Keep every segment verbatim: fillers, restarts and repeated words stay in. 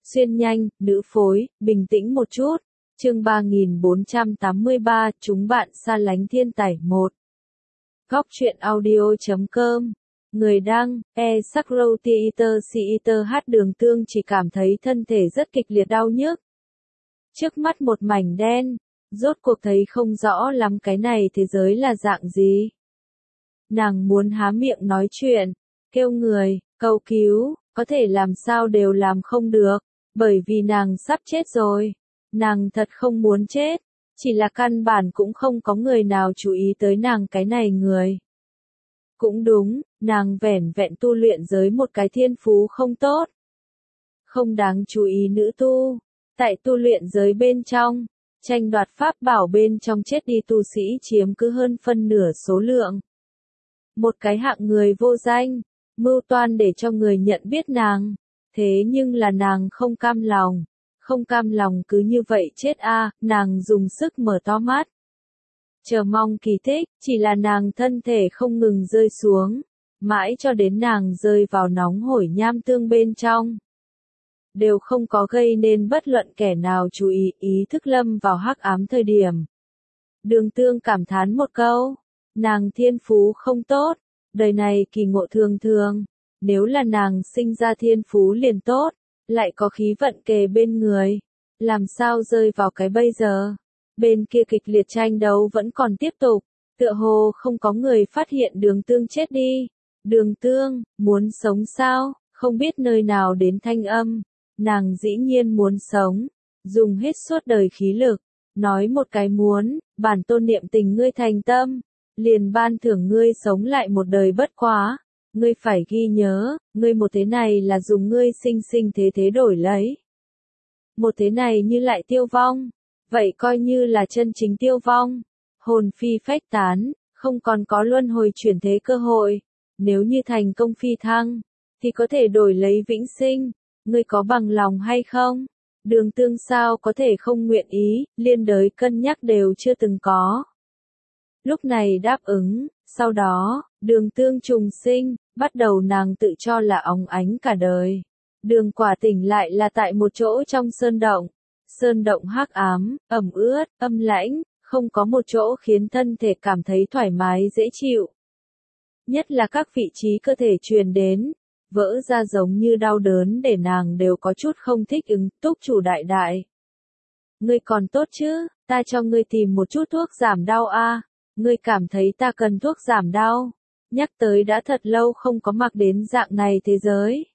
Xuyên nhanh, nữ phối, bình tĩnh một chút. Chương ba nghìn bốn trăm tám mươi ba, chúng bạn xa lánh thiên tài một. Góc truyện audio chấm com. Người đăng, e Sakro Theater Theater hát Đường Tương chỉ cảm thấy thân thể rất kịch liệt đau nhức. Trước mắt một mảnh đen, rốt cuộc thấy không rõ lắm cái này thế giới là dạng gì. Nàng muốn há miệng nói chuyện, kêu người, cầu cứu, có thể làm sao đều làm không được, bởi vì nàng sắp chết rồi. Nàng thật không muốn chết, chỉ là căn bản cũng không có người nào chú ý tới nàng cái này người. Cũng đúng, nàng vẻn vẹn tu luyện giới một cái thiên phú không tốt. Không đáng chú ý nữ tu, tại tu luyện giới bên trong, tranh đoạt pháp bảo bên trong chết đi tu sĩ chiếm cứ hơn phân nửa số lượng. Một cái hạng người vô danh, mưu toan để cho người nhận biết nàng, thế nhưng là nàng không cam lòng. Không cam lòng cứ như vậy chết a, à, nàng dùng sức mở to mắt. Chờ mong kỳ tích, chỉ là nàng thân thể không ngừng rơi xuống, mãi cho đến nàng rơi vào nóng hổi nham tương bên trong. Đều không có gây nên bất luận kẻ nào chú ý, ý thức lâm vào hắc ám thời điểm. Đường Tương cảm thán một câu, nàng thiên phú không tốt, đời này kỳ ngộ thường thường, nếu là nàng sinh ra thiên phú liền tốt. Lại có khí vận kề bên người, làm sao rơi vào cái bây giờ. Bên kia kịch liệt tranh đấu vẫn còn tiếp tục, tựa hồ không có người phát hiện Đường Tương chết đi. Đường Tương, muốn sống sao, không biết nơi nào đến thanh âm, nàng dĩ nhiên muốn sống, dùng hết suốt đời khí lực, nói một cái muốn, bản tôn niệm tình ngươi thành tâm, liền ban thưởng ngươi sống lại một đời bất quá. Ngươi phải ghi nhớ, ngươi một thế này là dùng ngươi sinh sinh thế thế đổi lấy. Một thế này như lại tiêu vong, vậy coi như là chân chính tiêu vong. Hồn phi phách tán, không còn có luân hồi chuyển thế cơ hội. Nếu như thành công phi thăng, thì có thể đổi lấy vĩnh sinh. Ngươi có bằng lòng hay không? Đường Tương sao có thể không nguyện ý, liên đới cân nhắc đều chưa từng có. Lúc này đáp ứng, sau đó, Đường Tương trùng sinh, bắt đầu nàng tự cho là óng ánh cả đời. Đường Quả tỉnh lại là tại một chỗ trong sơn động. Sơn động hắc ám, ẩm ướt, âm lãnh, không có một chỗ khiến thân thể cảm thấy thoải mái dễ chịu. Nhất là các vị trí cơ thể truyền đến, vỡ ra giống như đau đớn để nàng đều có chút không thích ứng. Túc chủ đại đại. Ngươi còn tốt chứ, ta cho ngươi tìm một chút thuốc giảm đau a. À. Ngươi cảm thấy ta cần thuốc giảm đau. Nhắc tới đã thật lâu không có mặc đến dạng này thế giới.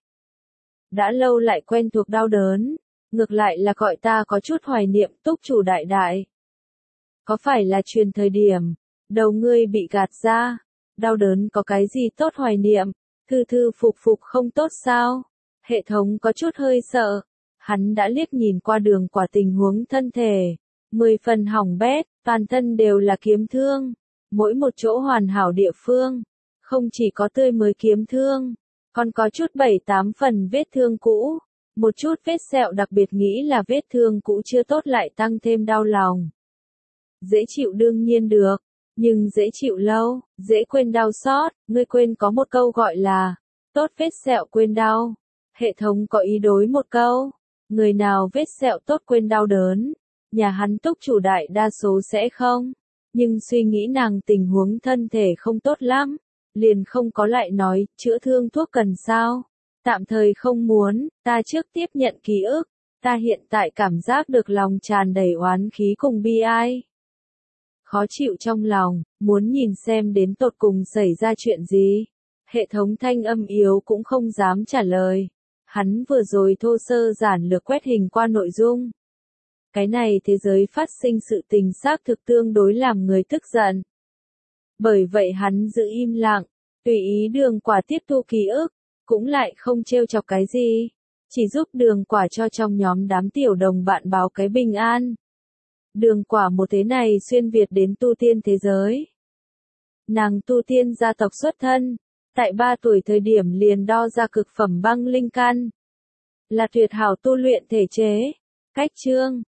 Đã lâu lại quen thuộc đau đớn, ngược lại là gọi ta có chút hoài niệm. Túc chủ đại đại. Có phải là truyền thời điểm, đầu ngươi bị gạt ra, đau đớn có cái gì tốt hoài niệm, thư thư phục phục không tốt sao? Hệ thống có chút hơi sợ, hắn đã liếc nhìn qua Đường Quả tình huống thân thể, mười phần hỏng bét, toàn thân đều là kiếm thương, mỗi một chỗ hoàn hảo địa phương. Không chỉ có tươi mới kiếm thương, còn có chút bảy tám phần vết thương cũ, một chút vết sẹo đặc biệt nghĩ là vết thương cũ chưa tốt lại tăng thêm đau lòng. Dễ chịu đương nhiên được, nhưng dễ chịu lâu, dễ quên đau xót, ngươi quên có một câu gọi là, tốt vết sẹo quên đau. Hệ thống có ý đối một câu, người nào vết sẹo tốt quên đau đớn, nhà hắn Túc chủ đại đa số sẽ không, nhưng suy nghĩ nàng tình huống thân thể không tốt lắm. Liền không có lại nói, chữa thương thuốc cần sao? Tạm thời không muốn, ta trước tiếp nhận ký ức, ta hiện tại cảm giác được lòng tràn đầy oán khí cùng bi ai. Khó chịu trong lòng, muốn nhìn xem đến tột cùng xảy ra chuyện gì. Hệ thống thanh âm yếu cũng không dám trả lời. Hắn vừa rồi thô sơ giản lược quét hình qua nội dung. Cái này thế giới phát sinh sự tình xác thực tương đối làm người tức giận. Bởi vậy hắn giữ im lặng, tùy ý Đường Quả tiếp thu ký ức, cũng lại không trêu chọc cái gì, chỉ giúp Đường Quả cho trong nhóm đám tiểu đồng bạn báo cái bình an. Đường Quả một thế này xuyên Việt đến tu tiên thế giới. Nàng tu tiên gia tộc xuất thân, tại ba tuổi thời điểm liền đo ra cực phẩm băng linh căn. Là tuyệt hảo tu luyện thể chế. Cách chương,